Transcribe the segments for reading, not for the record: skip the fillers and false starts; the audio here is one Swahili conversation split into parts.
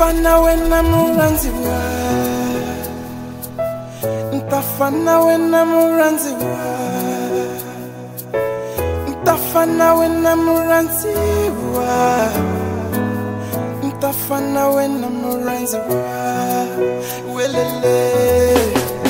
Ntafana wena muranziwa, ntafana wena muranziwa, ntafana wena muranziwa, ntafana wena muranziwa, welele.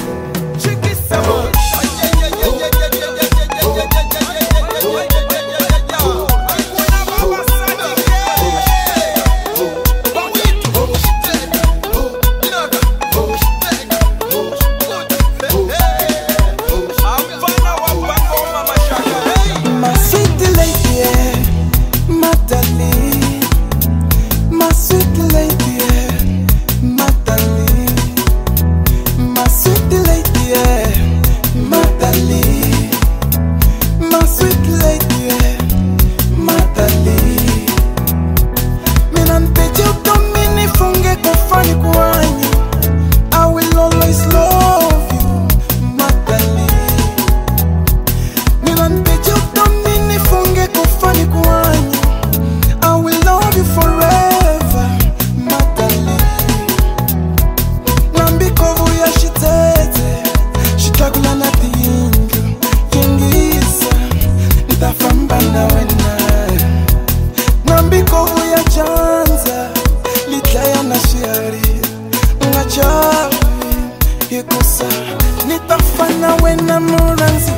Nitafana wena muranzi,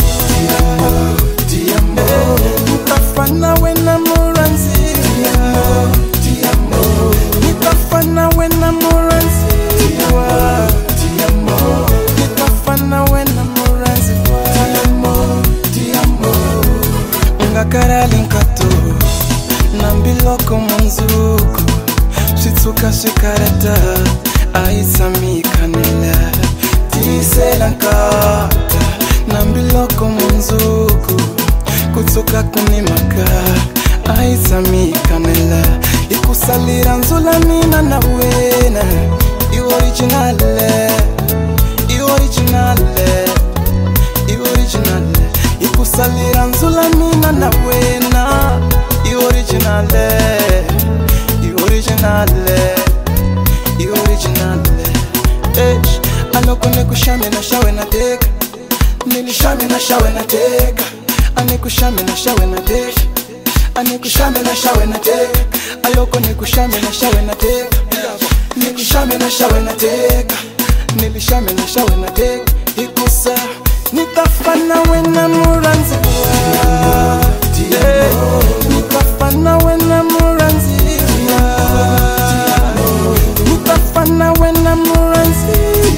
nitafana wena muranzi, nitafana wena muranzi, nitafana wena muranzi, ngakara linkato nambiloko manzuko shitsuka shikarata aisami kanela tiselankata nambiloko manzuko kutsuka kunimaka aisami kanela ikusalira nzula mina na wena originale ikusalira nzula mina na wena originale anokone kushame na shawe na teka nilishame na shawe na teka anekushame na shawe na teka anekushame na shawe na teka ayokone kushame na shawe na teka nilishame na shawe na teka nilishame na shawe na teka ikusa nitafana wena muranzi nitafana wena muranzi nitafana wena muranzi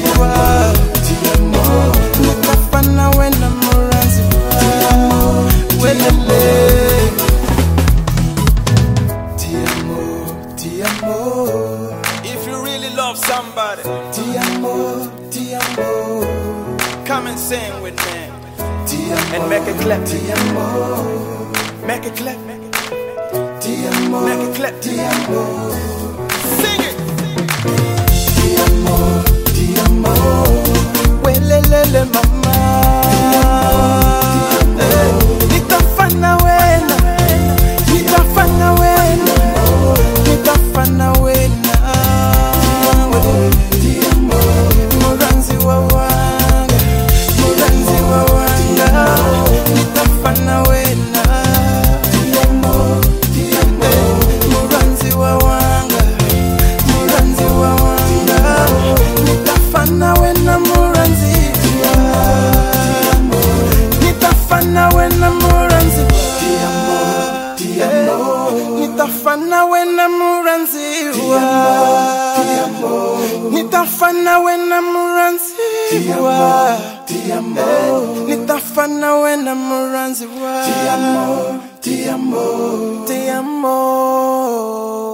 nitafana wena muranzi welele ti amor if you really love somebody ti amor come and sing with me and make it clap ti amor make it clap ti amor make it clap ti amor sing it ti amor welele mama nitafana wena nitafana wena nitafana wena muranzi wa wanga nitafana wena muranzi wa wanga nitafana wena muranzi nitafana wena muranzi nitafana wena muranzi nitafana wena muranzi nitafana wena muranzi ti amor